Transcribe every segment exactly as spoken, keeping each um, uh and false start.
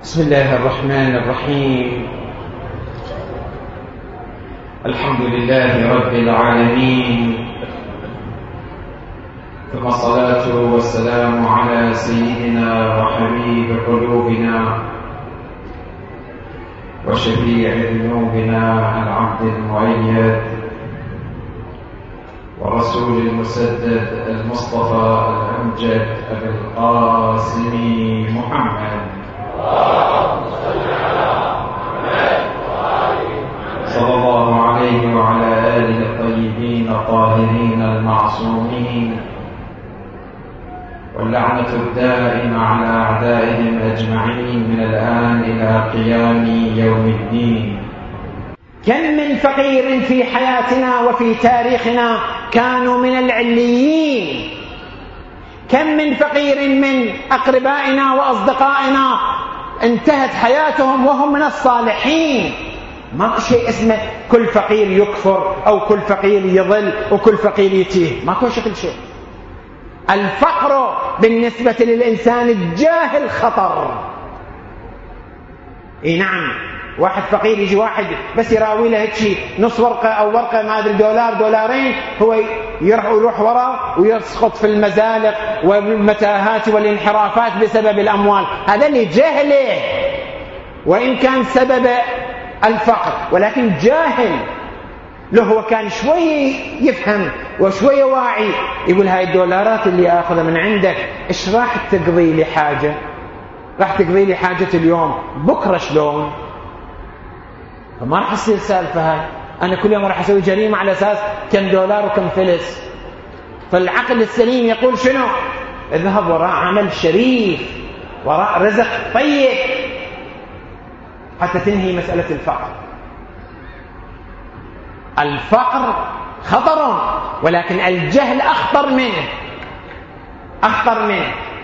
بسم الله الرحمن الرحيم. الحمد لله رب العالمين، ثم الصلاة والسلام على سيدنا وحبيب قلوبنا وشفيع ذنوبنا العبد المؤيد والرسول المسدد المصطفى الأمجد أبي القاسم محمد صلى الله عليه وعلى آله الطيبين الطاهرين المعصومين، واللعنة الدائمة على أعدائهم أجمعين من الآن إلى قيام يوم الدين. كم من فقير في حياتنا وفي تاريخنا كانوا من العليين، كم من فقير من أقربائنا وأصدقائنا انتهت حياتهم وهم من الصالحين. ماكو شيء اسمه كل فقير يكفر أو كل فقير يضل وكل فقير يتيه، ماكو شكل شيء. الفقر بالنسبة للإنسان الجاهل خطر. اي نعم، واحد فقير يجي واحد بس يراوي له هيك نص ورقة أو ورقة ما أدري دولار دولارين، هو يروح يروح وراه ويسقط في المزالق والمتاهات والانحرافات بسبب الأموال. هذا اللي جهله، وإن كان سبب الفقر ولكن جاهل. له هو كان شوي يفهم وشوي واعي، يقول هاي الدولارات اللي أخذها من عندك إيش راح تقضي لي حاجة؟ راح تقضي لي حاجة اليوم، بكرة شلون؟ فما راح تصير سالفة هاي. أنا كل يوم راح أسوي جريمة على أساس كم دولار وكم فلس. فالعقل السليم يقول شنو؟ اذهب وراء عمل شريف، وراء رزق طيب، حتى تنهي مسألة الفقر. الفقر خطر، ولكن الجهل أخطر منه، أخطر منه.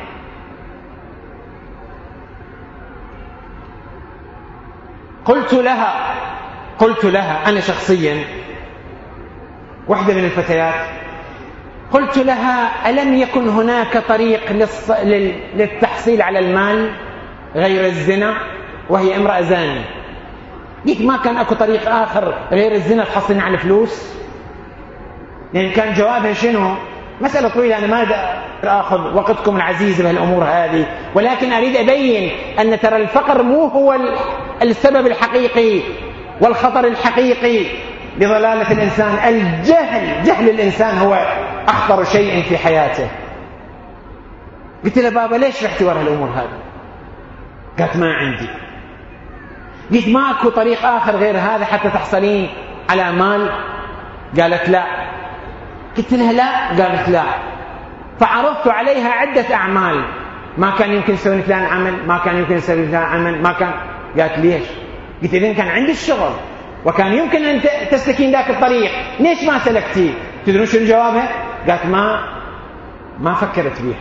قلت لها قلت لها أنا شخصيا، واحدة من الفتيات، قلت لها: ألم يكن هناك طريق للص... للتحصيل على المال غير الزنا؟ وهي امرأة زانية. قلت: ما كان أكو طريق آخر غير الزنا تحصلين على فلوس؟ لأن كان جوابها شنو؟ مسألة طويلة، أنا ما أخذ وقتكم العزيز بهالأمور هذه، ولكن أريد أبين أن ترى الفقر مو هو السبب الحقيقي والخطر الحقيقي لضلالة الإنسان. الجهل، جهل الإنسان هو أخطر شيء في حياته. قلت لها: بابا ليش رحتي وراء الأمور هذه؟ قالت: ما عندي. قلت: ما أكو طريق آخر غير هذا حتى تحصلين على مال؟ قالت: لا. قلت لها: لا. قالت: لا. فعرضت عليها عدة أعمال، ما كان يمكن تسوي فلان عمل، ما كان يمكن تسوي فلان عمل، ما كان. قالت: ليش؟ قلت: إذن كان عندي الشغل وكان يمكن أن تسلكين ذاك الطريق، ليش ما سلكتيه؟ تدرون شنو جوابها؟ قالت: ما ما فكرت بيها،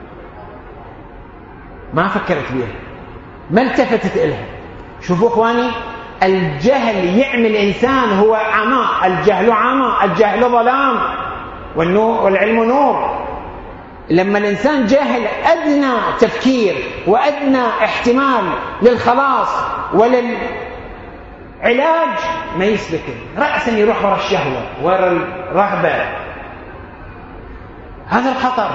ما فكرت بيها، ما التفتت إلها. شوفوا إخواني، الجهل يعمل إنسان هو عمى. الجهل عمى، الجهل ظلام، والنور والعلم نور. لما الإنسان جاهل أدنى تفكير وأدنى احتمال للخلاص وللعلاج ما يسلكه، رأسا يروح وراء الشهوة وراء الرغبة. هذا الخطر.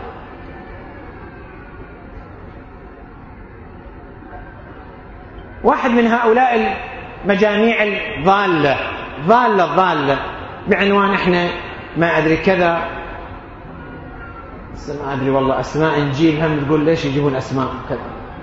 واحد من هؤلاء المجاميع الضالة ضالة ضالة بعنوان احنا ما أدري كذا، ما أدري والله أسماء نجيب هم تقول ليش يجيبون أسماء كذا،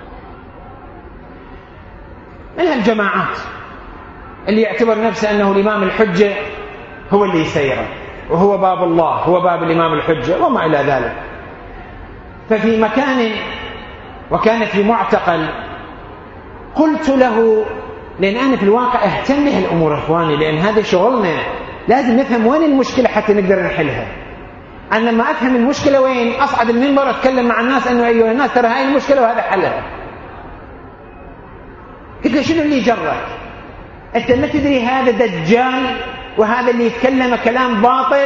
من هالجماعات اللي يعتبر نفسه أنه الإمام الحجة هو اللي يسيره، وهو باب الله، هو باب الإمام الحجة وما إلى ذلك. ففي مكان وكان في معتقل، قلت له، لأن أنا في الواقع أهتم بهالأمور إخواني، لأن هذا شغلنا، لازم نفهم وين المشكلة حتى نقدر نحلها. أنا لما أفهم المشكلة وين، أصعد المنبر أتكلم مع الناس أنه أيها الناس ترى هاي المشكلة وهذا حلها. قلت له: شنو اللي جرك؟ أنت ما تدري هذا دجال وهذا اللي يتكلم كلام باطل؟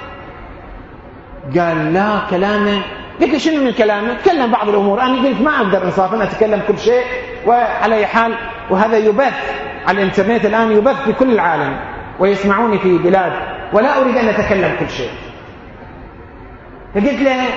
قال: لا كلامه. قلت له: شنو من كلامه؟ تكلم بعض الأمور. أنا قلت ما أقدر إنصافا أتكلم كل شيء وعلى أي حال وهذا يبث على الإنترنت الآن، يبث في كل العالم ويسمعوني في بلاد، ولا أريد أن أتكلم كل شيء. فقلت له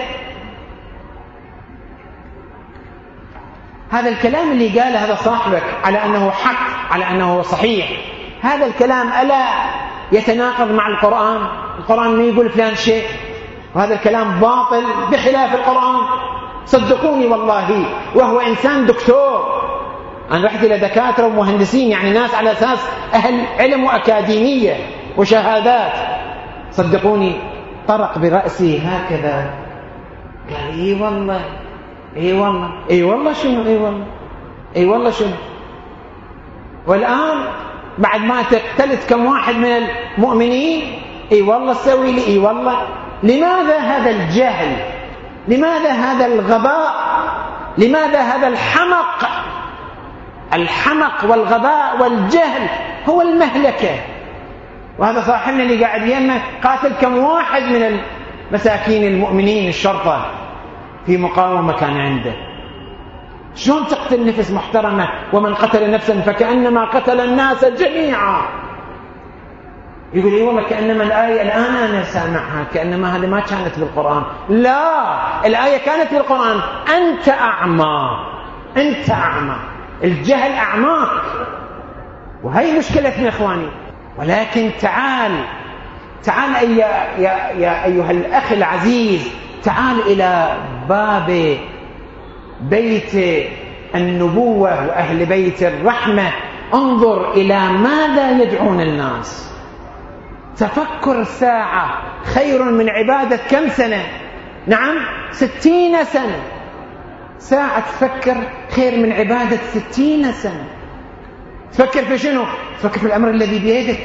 هذا الكلام اللي قاله هذا صاحبك على أنه حق، على أنه صحيح، هذا الكلام ألا يتناقض مع القرآن؟ القرآن ما يقول فلان شيء، وهذا الكلام باطل بخلاف القرآن. صدقوني والله، وهو إنسان دكتور. أنا رحت إلى دكاترة ومهندسين، يعني ناس على أساس أهل علم وأكاديمية وشهادات. صدقوني طرق برأسي هكذا، قال إي والله إي والله إي والله شنو إي والله إي والله شنو. والآن بعد ما تقتلت كم واحد من المؤمنين إي والله سوي لي إي والله. لماذا هذا الجهل؟ لماذا هذا الغباء؟ لماذا هذا الحمق؟ الحمق والغباء والجهل هو المهلكة. وهذا صاحبنا اللي قاعد يمه قاتل كم واحد من المساكين المؤمنين، الشرطة في مقاومة كان عنده. شلون تقتل نفس محترمة؟ ومن قتل نفسا فكأنما قتل الناس جميعا. يقول إيه والله كأنما الآية الآن أنا سامعها كأنما هذه ما كانت بالقرآن. لا، الآية كانت بالقرآن. أنت أعمى، أنت أعمى، الجهل أعماك، وهي مشكلتنا إخواني. ولكن تعال تعال أي يا, يا أيها الأخ العزيز، تعال إلى باب بيت النبوة وأهل بيت الرحمة، انظر إلى ماذا يدعون الناس. تفكر ساعة خير من عبادة كم سنة؟ نعم ستين سنة. ساعة تفكر خير من عبادة ستين سنة. تفكر في شنو؟ تفكر في الأمر الذي بيدك.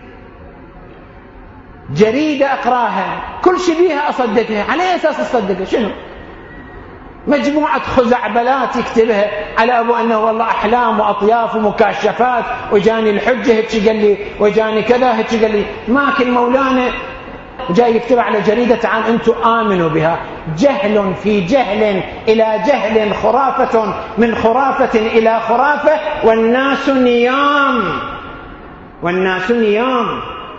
جريدة أقراها كل شيء بيها أصدقها، على أي أساس أصدقها؟ شنو؟ مجموعة خزعبلات يكتبها على أبو أنه والله أحلام وأطياف ومكاشفات، وجاني الحجة هيك قال لي، وجاني كذا هيك قال لي. ماكن مولانا جاي يكتبها على جريدة، تعال أنتم آمنوا بها. جهل في جهل إلى جهل، خرافة من خرافة إلى خرافة، والناس نيام، والناس نيام.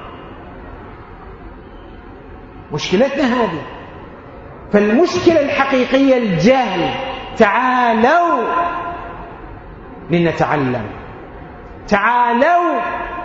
مشكلتنا هذه. فالمشكلة الحقيقية الجهل. تعالوا لنتعلم، تعالوا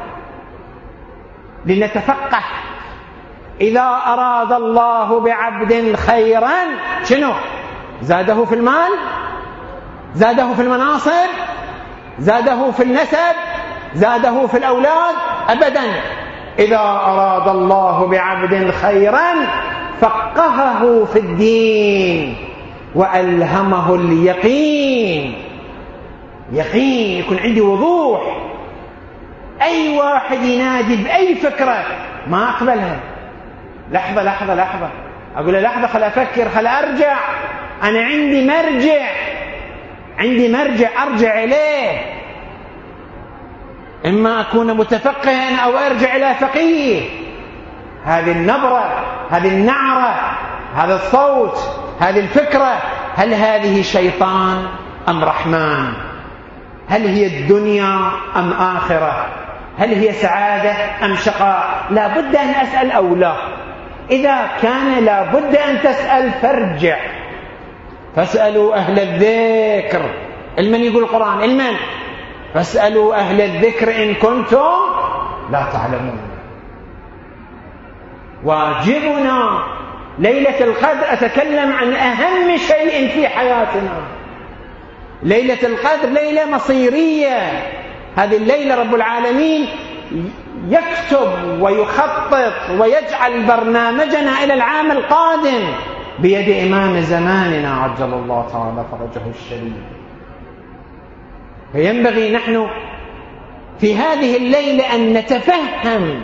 لنتفقه. إذا أراد الله بعبد خيرا شنو؟ زاده في المال، زاده في المناصب، زاده في النسب، زاده في الأولاد؟ أبدا. إذا أراد الله بعبد خيرا فقهه في الدين وألهمه اليقين. يقين، يكون عندي وضوح. أي واحد ينادي بأي فكرة ما أقبلها. لحظة لحظة لحظة، أقول له لحظة خل أفكر، خل أرجع. أنا عندي مرجع، عندي مرجع أرجع إليه. إما أكون متفقها أو أرجع إلى فقيه. هذه النبرة، هذه النعرة، هذا الصوت، هذه الفكرة، هل هذه شيطان أم رحمن؟ هل هي الدنيا أم آخرة؟ هل هي سعادة أم شقاء؟ لا بد أن أسأل أو لا؟ إذا كان لا بد أن تسأل فارجع. فاسألوا أهل الذكر. المن يقول القرآن؟ المن؟ فاسألوا أهل الذكر إن كنتم لا تعلمون. واجبنا ليلة القدر، أتكلم عن أهم شيء في حياتنا. ليلة القدر ليلة مصيرية. هذه الليلة رب العالمين يكتب ويخطط ويجعل برنامجنا إلى العام القادم بيد إمام زماننا عجل الله تعالى فرجه الشريف. فينبغي نحن في هذه الليلة أن نتفهم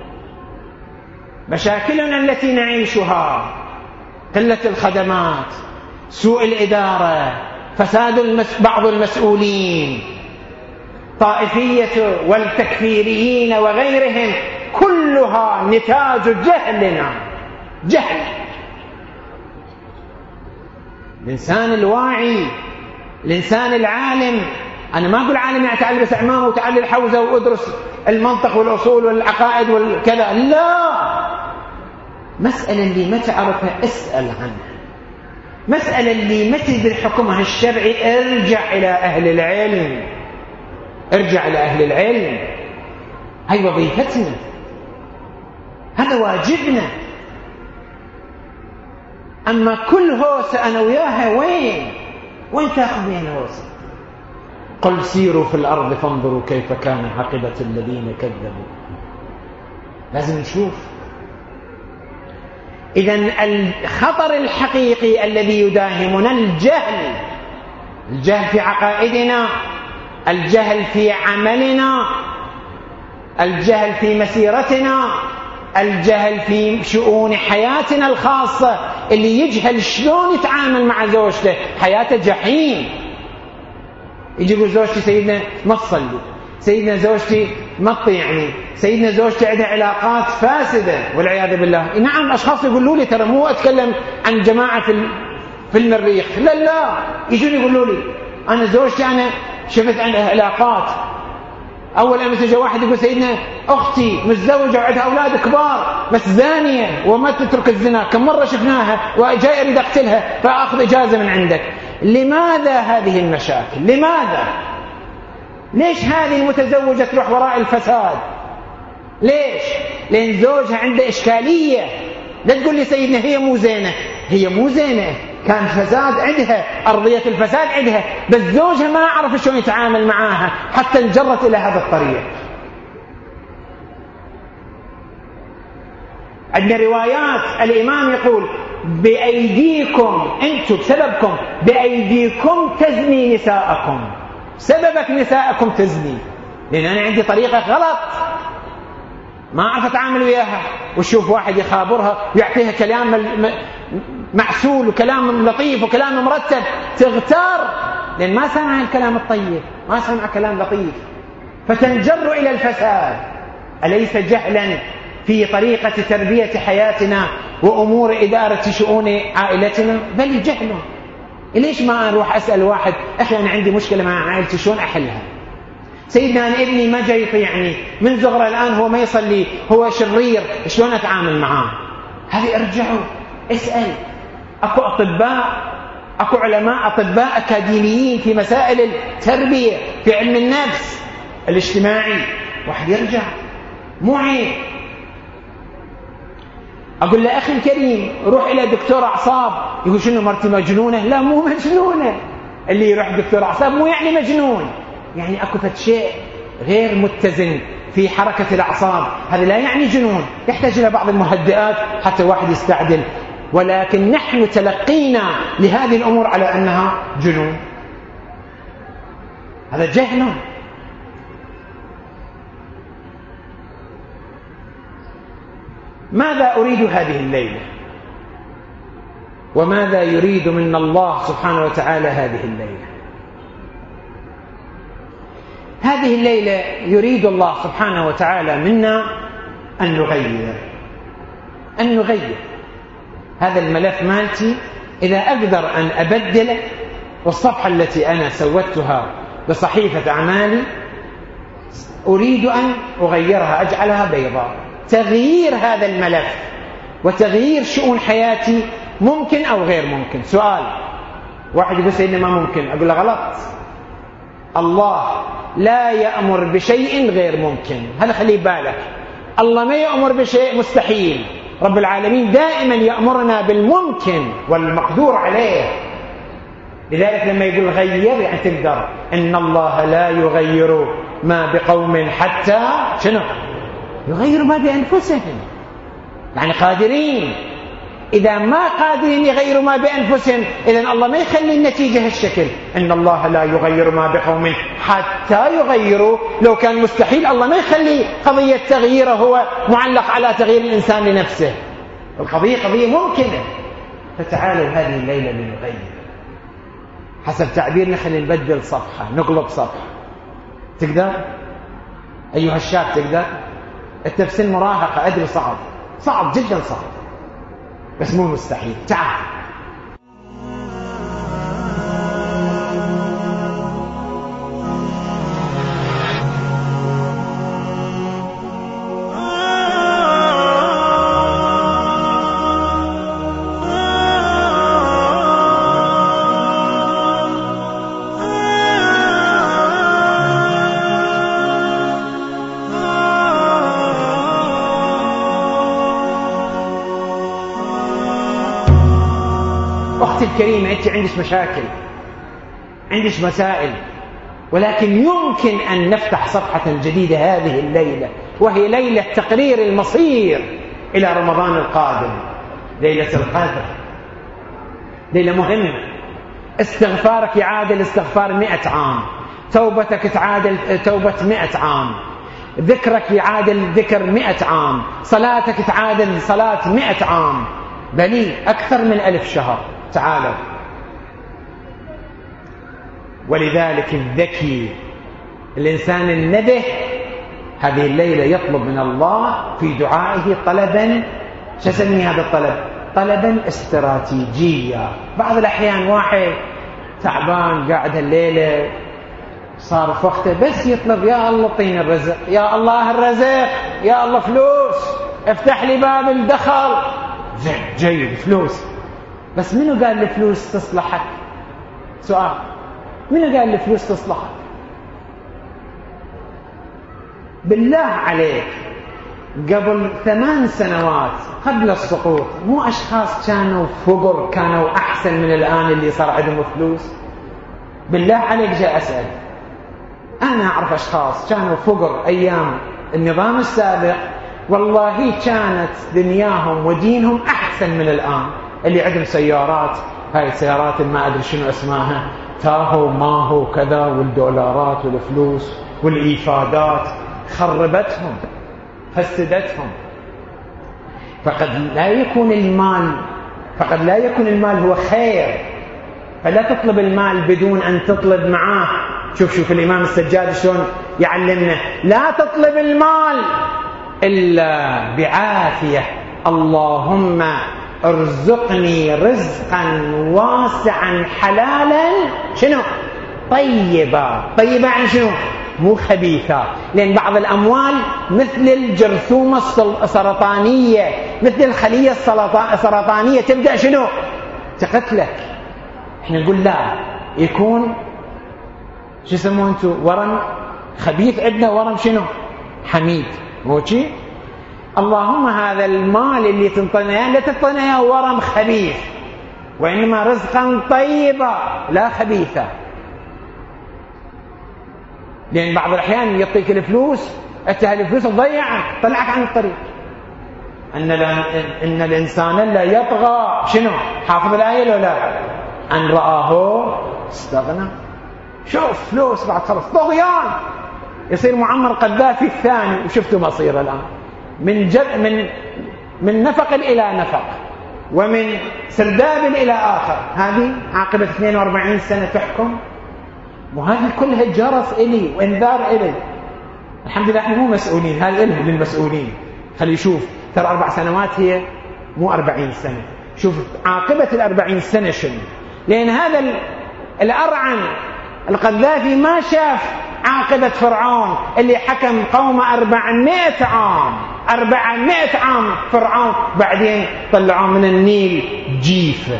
مشاكلنا التي نعيشها: قلة الخدمات، سوء الإدارة، فساد المس... بعض المسؤولين، طائفية والتكفيريين وغيرهم، كلها نتاج جهلنا. جهل. الإنسان الواعي، الإنسان العالم أنا ما أقول عالم يعني تعال بس عمامة وتعال الحوزة وأدرس المنطق والأصول والعقائد والكذا، لا. مسألة اللي ما تعرفها اسأل عنها، مسألة اللي ما تدري حكمها الشرعي ارجع إلى أهل العلم، ارجع إلى أهل العلم. هاي وظيفتنا، هذا واجبنا. أما كل هوسة أنا وياها وين وين تأخذ من هوسة؟ قل سيروا في الأرض فانظروا كيف كان عاقبة الذين كذبوا. لازم نشوف. إذن الخطر الحقيقي الذي يداهمنا الجهل، الجهل في عقائدنا، الجهل في عملنا، الجهل في مسيرتنا، الجهل في شؤون حياتنا الخاصة. اللي يجهل شلون يتعامل مع زوجته، حياته جحيم. يجي يقول زوجتي سيدنا ما تصلي، سيدنا زوجتي ما تطيعني، سيدنا زوجتي عندها علاقات فاسدة والعياذ بالله. نعم، أشخاص يقولوا لي، ترى مو أتكلم عن جماعة في في المريخ، لا لا، يجون يقولوا لي أنا زوجتي أنا شفت عندها علاقات. أول أمس جاء واحد يقول سيدنا أختي متزوجة وعندها أولاد كبار بس زانية وما تترك الزنا، كم مرة شفناها وجاي أريد أقتلها فأخذ إجازة من عندك. لماذا هذه المشاكل؟ لماذا؟ ليش هذه المتزوجة تروح وراء الفساد؟ ليش؟ لأن زوجها عنده إشكالية. لا تقول لي سيدنا هي مو زينة، هي مو زينة، كان فساد عندها، أرضية الفساد عندها، بس زوجها ما عرف شلون يتعامل معاها حتى انجرت إلى هذا الطريق. عندنا روايات الإمام يقول بأيديكم أنتم بسببكم، بأيديكم تزني نساءكم، سببك نساءكم تزني، لأن أنا عندي طريقة غلط ما أعرف أتعامل وياها. وشوف واحد يخابرها ويعطيها كلام معسول وكلام لطيف وكلام مرتب، تغتار لأن ما سمع الكلام الطيب، ما سمع كلام لطيف، فتنجر إلى الفساد. أليس جهلا في طريقة تربية حياتنا وأمور إدارة شؤون عائلتنا؟ بل جهل. ليش ما أروح أسأل واحد أخي أنا عندي مشكلة مع عائلتي شلون أحلها؟ سيدنا أنا ابني ما جاي يطيعني من صغره الآن، هو ما يصلي، هو شرير، شلون أتعامل معاه؟ هذه ارجعوا اسأل. أكو أطباء، أكو علماء أطباء أكاديميين في مسائل التربية، في علم النفس الاجتماعي، واحد يرجع، مو عيب. أقول له أخي الكريم روح إلى دكتور أعصاب، يقول شنو مرتي مجنونة؟ لا مو مجنونة، اللي يروح دكتور أعصاب مو يعني مجنون، يعني أكو شيء غير متزن في حركة الأعصاب، هذا لا يعني جنون، يحتاج إلى بعض المهدئات حتى واحد يستعدل. ولكن نحن تلقينا لهذه الأمور على أنها جنون، هذا جهل. ماذا أريد هذه الليلة؟ وماذا يريد من الله سبحانه وتعالى هذه الليلة؟ هذه الليلة يريد الله سبحانه وتعالى منا أن نغير أن نغير هذا الملف مالتي. إذا أقدر أن أبدله، والصفحة التي أنا سوتها بصحيفة أعمالي أريد أن أغيرها، أجعلها بيضاء. تغيير هذا الملف وتغيير شؤون حياتي ممكن أو غير ممكن. سؤال، واحد يقول سيدنا ما ممكن، أقول له غلط. الله لا يأمر بشيء غير ممكن، هذا خليه بالك. الله ما يأمر بشيء مستحيل، رب العالمين دائما يأمرنا بالممكن والمقدور عليه. لذلك لما يقول غير يعني تقدر. إن الله لا يغير ما بقوم حتى شنو يغير ما بأنفسهم، يعني قادرين. إذا ما قادرين يغيروا ما بأنفسهم، إذن الله ما يخلي النتيجة هالشكل. إن الله لا يغير ما بقوم حتى يغيروا، لو كان مستحيل الله ما يخلي قضية تغييره هو معلق على تغيير الإنسان لنفسه. القضية قضية ممكنة. فتعالوا هذه الليلة لنغير، حسب تعبيرنا خلي نبدل صفحة، نقلب صفحة. تقدر أيها الشاب؟ تقدر؟ التفسير مراهقة، أدري صعب، صعب جدا صعب، بس مو مستحيل. تعال. كريمة أنت عندك مشاكل، عندك مسائل، ولكن يمكن أن نفتح صفحة جديدة هذه الليلة، وهي ليلة تقرير المصير إلى رمضان القادم، ليلة القدر، ليلة مهمة. استغفارك يعادل استغفار مئة عام، توبتك تعادل توبة مئة عام، ذكرك يعادل ذكر مئة عام، صلاتك تعادل صلاة مئة عام، بل أكثر من ألف شهر. تعالوا. ولذلك الذكي، الإنسان النبه، هذه الليلة يطلب من الله في دعائه طلبا، شو اسميه هذا الطلب؟ طلبا استراتيجيا. بعض الأحيان واحد تعبان قاعد الليلة صار في وقته بس يطلب يا الله طين الرزق، يا الله الرزق، يا الله فلوس، افتح لي باب الدخل. زين جيد فلوس، بس منو قال الفلوس تصلحك؟ سؤال، منو قال الفلوس تصلحك؟ بالله عليك قبل ثمان سنوات قبل السقوط مو أشخاص كانوا فقر كانوا أحسن من الآن اللي صار عندهم فلوس؟ بالله عليك جاء أسأل. أنا أعرف أشخاص كانوا فقر أيام النظام السابق، والله كانت دنياهم ودينهم أحسن من الآن. اللي عندهم سيارات، هاي السيارات ما أدري شنو اسمها، تاهو ماهو كذا، والدولارات والفلوس والإيفادات خربتهم فسدتهم. فقد لا يكون المال فقد لا يكون المال هو خير، فلا تطلب المال بدون أن تطلب معاه. شوف شوف الإمام السجاد شلون يعلمنا، لا تطلب المال إلا بعافية. اللهم ارزقني رزقا واسعا حلالا شنو؟ طيبا. طيبا يعني شنو؟ مو خبيثة، لأن بعض الأموال مثل الجرثومة السرطانية، مثل الخلية السرطانية تبدأ شنو؟ تقتلك. احنا نقول لا، يكون شو يسموه انتو ورم خبيث، عندنا ورم شنو؟ حميد. مو شي؟ اللهم هذا المال اللي تنطينا لا تنطينا ورم خبيث، وإنما رزقا طيبا لا خبيثا. لأن بعض الأحيان يعطيك الفلوس، أنت هالفلوس تضيعك، طلعك عن الطريق. أن إن الإنسان لا يطغى شنو؟ حافظ الآية لو لا؟ أن رآه استغنى. شوف فلوس بعد خلص طغيان، يصير معمر قذافي الثاني، وشفتوا مصيره الآن من جد من من نفق إلى نفق، ومن سرداب إلى آخر. هذه عاقبة اثنين وأربعين سنة تحكم، وهذه كلها جرس إلي وإنذار إلي. الحمد لله احنا مو مسؤولين، هذا إلهم للمسؤولين. خلي يشوف ترى أربع سنوات هي مو أربعين سنة. شوف عاقبة الأربعين سنة شنو، لأن هذا الأرعن القذافي ما شاف عاقبة فرعون اللي حكم قوم أربعمائة عام. أربعمائة عام فرعون، بعدين طلعوا من النيل جيفة.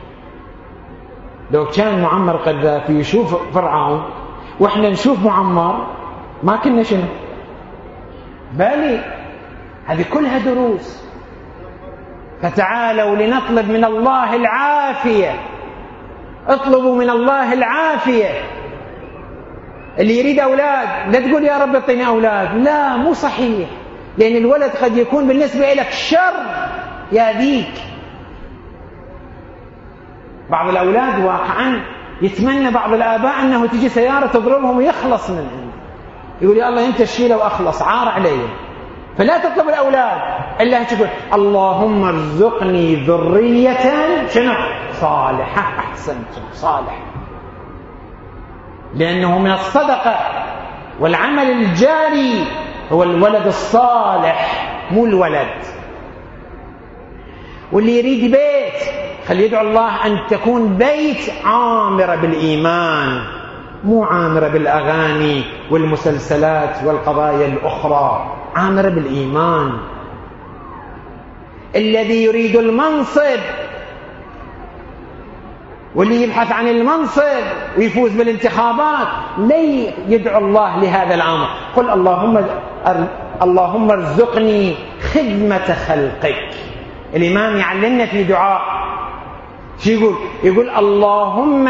لو كان معمر قذافي يشوف فرعون وإحنا نشوف معمر ما كنا شنو؟ بالي هذه كلها دروس. فتعالوا لنطلب من الله العافية، اطلبوا من الله العافية. اللي يريد أولاد لا تقول يا رب اعطيني أولاد، لا مو صحيح، لأن الولد قد يكون بالنسبة لك شر يأذيك. بعض الأولاد واقعا يتمنى بعض الآباء أنه تجي سيارة تضربهم ويخلص من عنده، يقول يا الله أنت الشيلة وأخلص، عار علي. فلا تطلب الأولاد إلا تقول اللهم ارزقني ذرية شنو؟ صالحة. أحسنتم، صالح، لأنه من الصدقة والعمل الجاري هو الولد الصالح، مو الولد. واللي يريد بيت خلي يدعو الله أن تكون بيت عامرة بالإيمان، مو عامرة بالأغاني والمسلسلات والقضايا الأخرى، عامرة بالإيمان. الذي يريد المنصب واللي يبحث عن المنصب ويفوز بالانتخابات لي يدعو الله لهذا الأمر. قل اللهم اللهم ارزقني خدمة خلقك. الإمام يعلمنا في دعاء شو يقول؟ يقول اللهم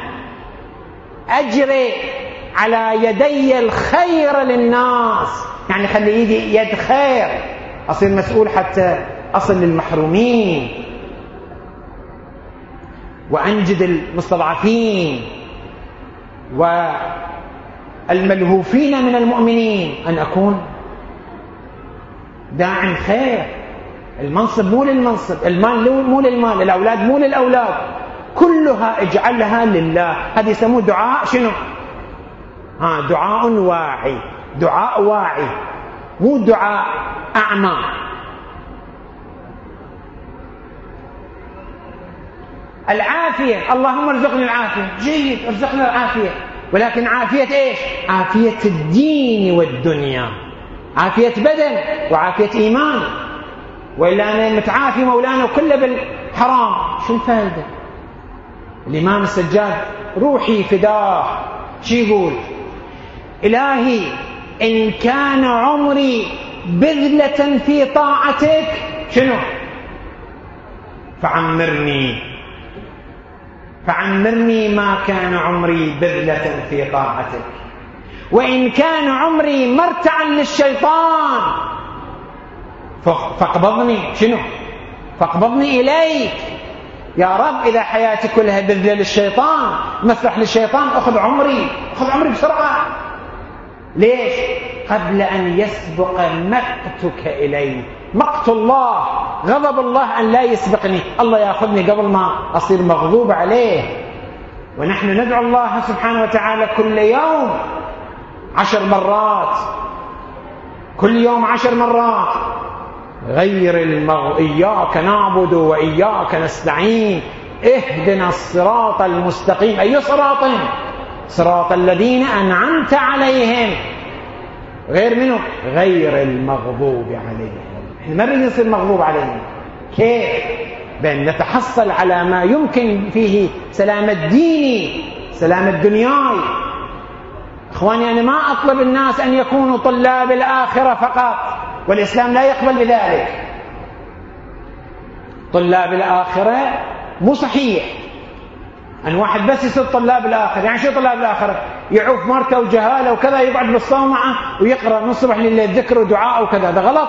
أجري على يدي الخير للناس، يعني خلي يدي يد خير، أصير مسؤول حتى أصل للمحرومين وأنجد المستضعفين والملهوفين من المؤمنين، أن أكون داعم خير. المنصب مو للمنصب، المال مو للمال، الأولاد مو للأولاد، كلها اجعلها لله. هذا يسموه دعاء شنو؟ ها دعاء واعي، دعاء واعي مو دعاء أعمى. العافية، اللهم ارزقني العافية، جيد ارزقنا العافية، ولكن عافية ايش؟ عافية الدين والدنيا، عافية بدن وعافية إيمان. وإلا أنا متعافي مولانا وكله بالحرام، شو الفائدة؟ الإمام السجاد روحي فداه شو يقول؟ إلهي إن كان عمري بذلة في طاعتك شنو؟ فعمرني فعمرني ما كان عمري بذلة في طاعتك، وإن كان عمري مرتعا للشيطان فاقبضني شنو؟ فاقبضني إليك يا رب. إذا حياتي كلها بذلة للشيطان، مسرح للشيطان، أخذ عمري، أخذ عمري بسرعة. ليش؟ قبل أن يسبق مقتك إلي. مقت الله، غضب الله أن لا يسبقني، الله يأخذني قبل ما أصير مغضوب عليه. ونحن ندعو الله سبحانه وتعالى كل يوم عشر مرات، كل يوم عشر مرات، غير المغ... إياك نعبد وإياك نستعين، اهدنا الصراط المستقيم. أي صراط؟ صراط الذين أنعمت عليهم، غير منه؟ غير المغضوب عليهم. احنا ما نريد نصير مغضوب عليهم. كيف؟ بأن نتحصل على ما يمكن فيه سلام الديني، سلام الدنياي. اخواني، انا ما اطلب الناس ان يكونوا طلاب الاخره فقط، والاسلام لا يقبل بذلك. طلاب الاخره مو صحيح ان واحد بس يصير طلاب الاخره. يعني شو طلاب الاخره؟ يعوف مرته وجهاله وكذا، يقعد بالصومعه ويقرا من الصبح لليل ذكر ودعاء وكذا، ده غلط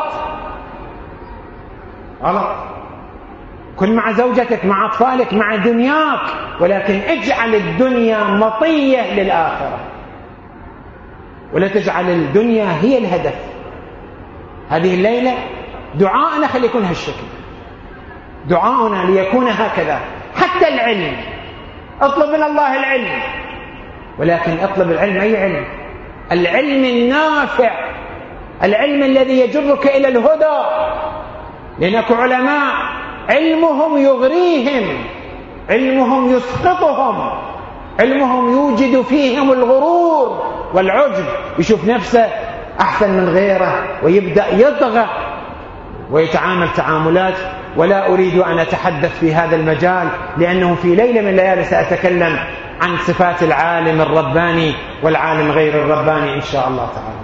غلط. كن مع زوجتك، مع اطفالك، مع دنياك، ولكن اجعل الدنيا مطيه للاخره، ولا تجعل الدنيا هي الهدف. هذه الليلة دعاءنا خلي يكون هالشكل، دعاؤنا ليكون هكذا. حتى العلم، اطلب من الله العلم، ولكن اطلب العلم. أي علم؟ العلم النافع، العلم الذي يجرك إلى الهدى. لأنك علماء علمهم يغريهم، علمهم يسقطهم، علمهم يوجد فيهم الغرور والعجب، يشوف نفسه أحسن من غيره ويبدأ يطغى ويتعامل تعاملات. ولا أريد أن أتحدث في هذا المجال، لأنه في ليلة من الليالي سأتكلم عن صفات العالم الرباني والعالم غير الرباني إن شاء الله تعالى.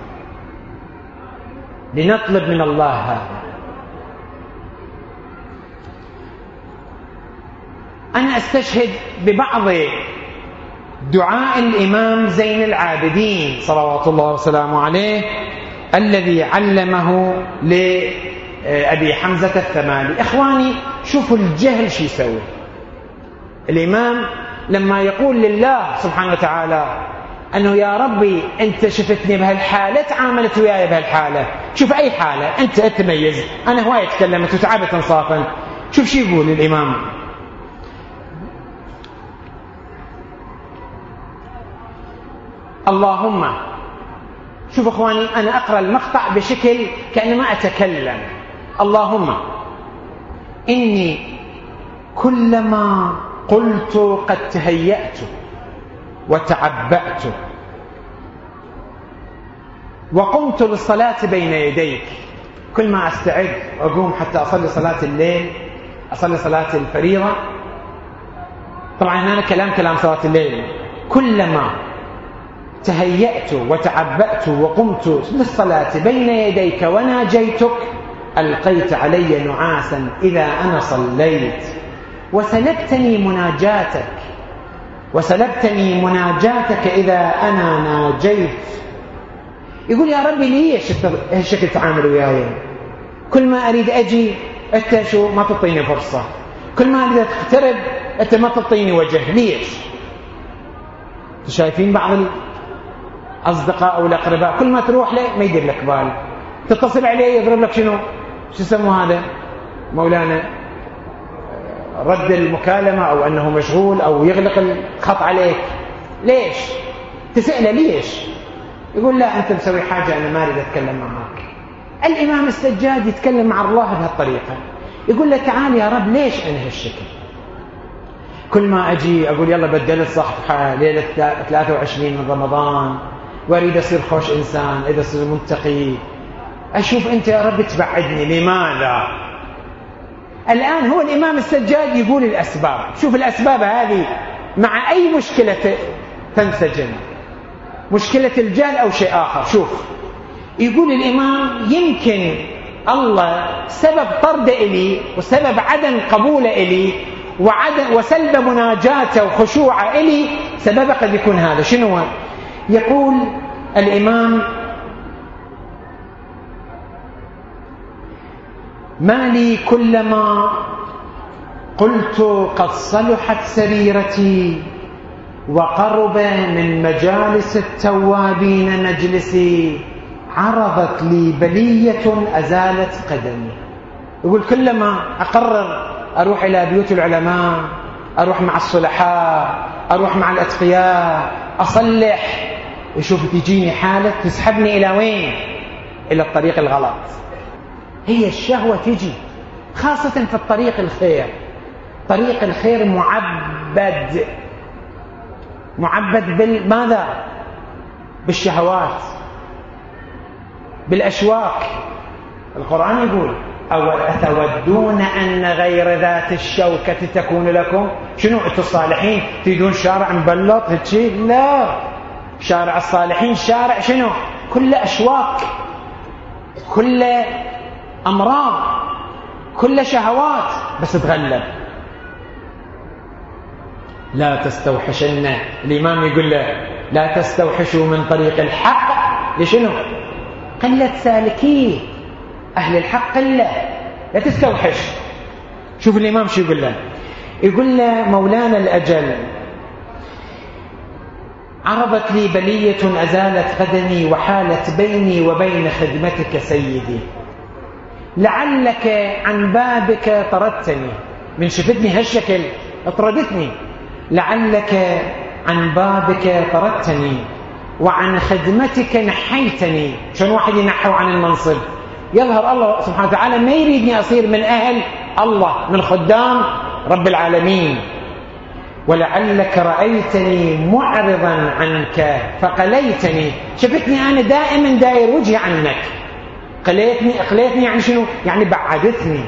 لنطلب من الله هذا. أنا أستشهد ببعض دعاء الإمام زين العابدين صلوات الله وسلامه عليه، الذي علمه لأبي حمزة الثمالي. إخواني، شوفوا الجهل شو يسوي. الإمام لما يقول لله سبحانه وتعالى أنه يا ربي أنت شفتني بهالحالة، تعاملت وياي بهالحالة، شوف أي حالة أنت تميز، أنا هواية تكلمت وتعبت انصافا. شوف شو يقول الإمام: اللهم، شوف اخواني انا اقرا المقطع بشكل كانما اتكلم. اللهم اني كلما قلت قد تهيأت وتعبأت وقمت للصلاة بين يديك، كل ما استعد اقوم حتى اصلي صلاة الليل، اصلي صلاة الفريضة. طبعا هنا كلام كلام صلاة الليل. كلما تهيأت وتعبأت وقمت للصلاة بين يديك وناجيتك ألقيت علي نعاسا إذا أنا صليت، وسلبتني مناجاتك وسلبتني مناجاتك إذا أنا ناجيت. يقول يا ربي ليش هالشكل تعامل وياي؟ كل ما أريد أجي أنت شو ما تعطيني فرصة، كل ما أريد أقترب أنت ما تعطيني وجه، ليش؟ شايفين بعض الأصدقاء أو الأقرباء كل ما تروح له ما يدير لك بال، تتصل عليه يضرب لك شنو شو يسموه هذا مولانا، رد المكالمة أو أنه مشغول أو يغلق الخط عليك. ليش؟ تسأله ليش؟ يقول لا أنت مسوي حاجة أنا ما أريد أتكلم معك. الإمام السجاد يتكلم مع الله بهالطريقة، يقول له تعال يا رب ليش أنا هالشكل؟ كل ما أجي أقول يلا بدلت صفحة ليلة ثلاثة وعشرين من رمضان وأريد أصير خوش إنسان، إذا أصير منتقي، أشوف أنت يا رب تبعدني، لماذا؟ الآن هو الإمام السجاد يقول الأسباب. شوف الأسباب هذه مع أي مشكلة تنسجم، مشكلة الجهل أو شيء آخر. شوف يقول الإمام يمكن الله سبب طرد إلي وسبب عدم قبوله إلي وعدم وسلب مناجاته وخشوعه إلي سبب قد يكون هذا. شنو؟ يقول الإمام ما لي كلما قلت قد صلحت سريرتي وقرب من مجالس التوابين مجلسي عرضت لي بلية أزالت قدمي. يقول كلما أقرر أروح إلى بيوت العلماء، أروح مع الصلحاء، أروح مع الأتقياء، أصلح، يشوف تجيني حالة تسحبني إلى وين؟ إلى الطريق الغلط. هي الشهوة تجي خاصة في الطريق الخير. طريق الخير معبد معبد بالماذا؟ بالشهوات، بالأشواك. القرآن يقول أو أتودون أن غير ذات الشوكة تكون لكم؟ شنو أنتم الصالحين تريدون شارع مبلط هالشيء؟ لا، شارع الصالحين شارع شنو؟ كل أشواك، كل أمراض، كل شهوات، بس تغلب. لا تستوحشن، الإمام يقول له لا تستوحشوا من طريق الحق. لشنو؟ قلة سالكيه، أهل الحق قلة، لا تستوحش. شوف الإمام شو يقول له، يقول له مولانا الأجل عرضت لي بلية أزالت قدمي وحالت بيني وبين خدمتك سيدي، لعلك عن بابك طردتني. من شفتني هالشكل اطردتني، لعلك عن بابك طردتني وعن خدمتك نحيتني. شلون واحد ينحو عن المنصب؟ يظهر الله سبحانه وتعالى ما يريدني أصير من أهل الله، من خدام رب العالمين. ولعلك رأيتني معرضا عنك فقليتني. شفتني أنا دائما داير وجهي عنك، قليتني. قليتني يعني شنو؟ يعني بعدتني.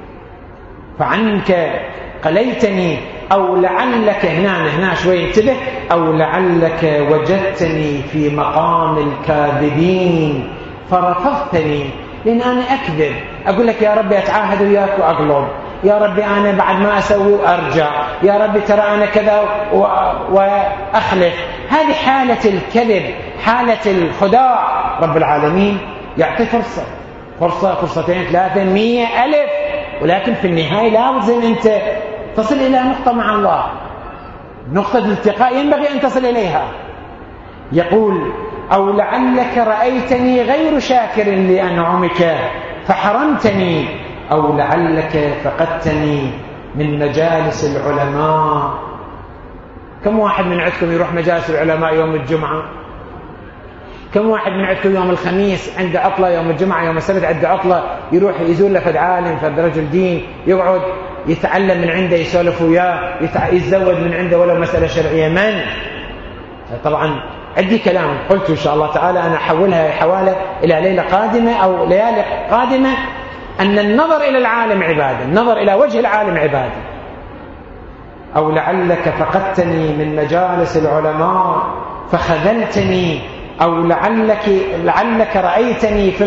فعنك قليتني. أو لعلك هنا هنا شوي انتبه، أو لعلك وجدتني في مقام الكاذبين فرفضتني. لأن أنا أكذب، أقول لك يا ربي أتعاهد وياك وأقلب، يا ربي أنا بعد ما أسوي وأرجع، يا ربي ترى أنا كذا وأخلف. هذه حالة الكذب، حالة الخداع. رب العالمين يعطي فرصة فرصة فرصتين ثلاثة مية ألف، ولكن في النهاية لازم أنت تصل إلى نقطة مع الله، نقطة الالتقاء ينبغي أن تصل إليها. يقول أو لعلك رأيتني غير شاكر لأنعمك فحرمتني، أو لعلك فقدتني من مجالس العلماء. كم واحد من عندكم يروح مجالس العلماء يوم الجمعة؟ كم واحد من عندكم يوم الخميس عنده عطلة، يوم الجمعة يوم السبت عنده عطلة، يروح يزور له فد عالم فد رجل دين، يقعد يتعلم من عنده، يسولف وياه، يتزود من عنده ولو مسألة شرعية؟ من؟ طبعا عندي كلام قلت إن شاء الله تعالى أنا أحولها حوالة إلى ليلة قادمة أو ليالي قادمة، أن النظر إلى العالم عبادة، النظر إلى وجه العالم عبادة. أو لعلك فقدتني من مجالس العلماء فخذلتني، أو لعلك, لعلك رأيتني في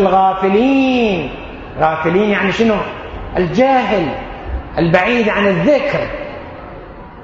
الغافلين. غافلين يعني شنو؟ الجاهل البعيد عن الذكر،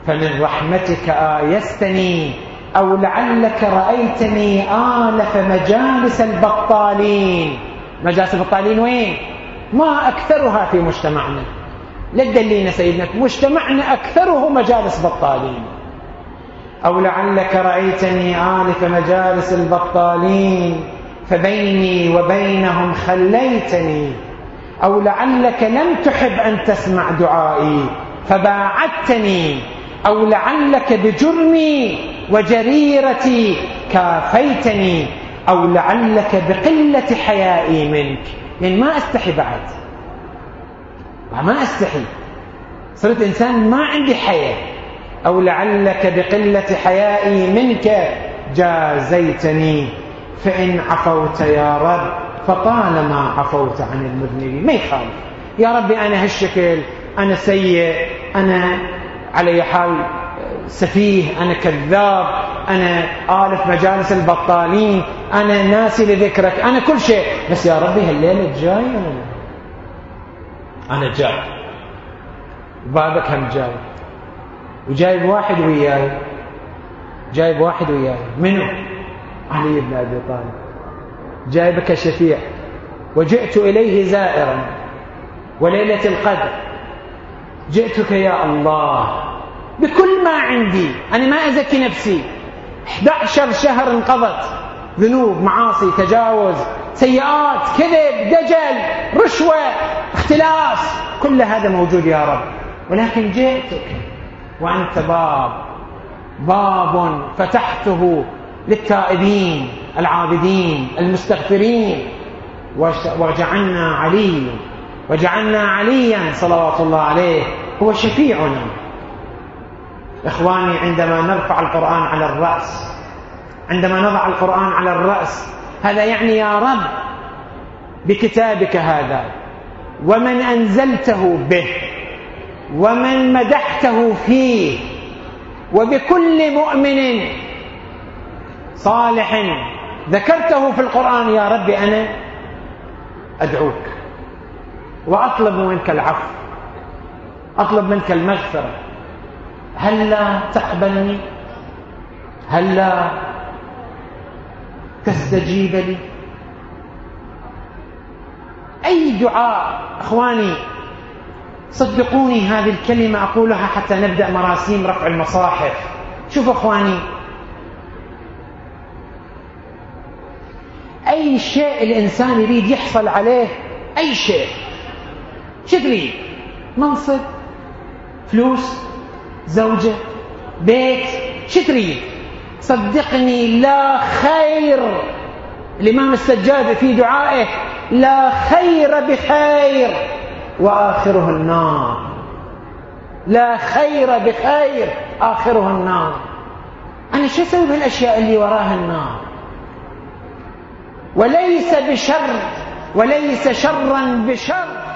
فمن رحمتك آيستني أو لعلك رأيتني آلف مجالس البطالين. مجالس البطالين وين؟ ما أكثرها في مجتمعنا. للدليل سيدنا مجتمعنا أكثره مجالس بطالين. أو لعلك رأيتني آلف مجالس البطالين فبيني وبينهم خليتني. أو لعلك لم تحب أن تسمع دعائي فباعدتني. أو لعلك بجرمي وجريرتي كافيتني. أو لعلك بقلة حيائي منك، يعني ما أستحي بعد، ما أستحي، صرت إنسان ما عندي حياء. أو لعلك بقلة حيائي منك جازيتني. فإن عفوت يا رب فطالما عفوت عن المذنبين. ما يخالف يا ربي، أنا هالشكل، أنا سيء، أنا على حال سفيه، أنا كذاب، أنا آلف مجالس البطالين، أنا ناسي لذكرك، أنا كل شيء، بس يا ربي هالليلة جاي، أنا أنا جاي بابك، هم جاي، وجايب واحد وياي، جايب واحد وياي. منو؟ علي بن أبي طالب. جايبك شفيع، وجئت إليه زائرا، وليلة القدر جئتك يا الله بكل ما عندي. أنا ما أزكي نفسي، أحد عشر شهر انقضت، ذنوب، معاصي، تجاوز، سيئات، كذب، دجل، رشوة، اختلاس، كل هذا موجود يا رب. ولكن جئتك وأنت باب، باب فتحته للتائبين العابدين المستغفرين. وجعلنا علي وجعلنا عليا صلوات الله عليه هو شفيعنا. إخواني، عندما نرفع القرآن على الرأس، عندما نضع القرآن على الرأس، هذا يعني يا رب بكتابك هذا، ومن أنزلته به، ومن مدحته فيه، وبكل مؤمن صالح ذكرته في القرآن، يا رب أنا أدعوك وأطلب منك العفو، أطلب منك المغفرة. هل لا تقبلني؟ هل لا تستجيب لي؟ أي دعاء. أخواني صدقوني، هذه الكلمة أقولها حتى نبدأ مراسيم رفع المصاحف. شوفوا أخواني، أي شيء الإنسان يريد يحصل عليه، أي شيء، شو تريد؟ منصب، فلوس، زوجة، بيت، شو تريد؟ صدقني لا خير. الإمام السجاد في دعائه: لا خير بخير وآخره النار. لا خير بخير آخره النار. أنا شو أسوي بهالأشياء اللي وراها النار؟ وليس بشر، وليس شرا بشر.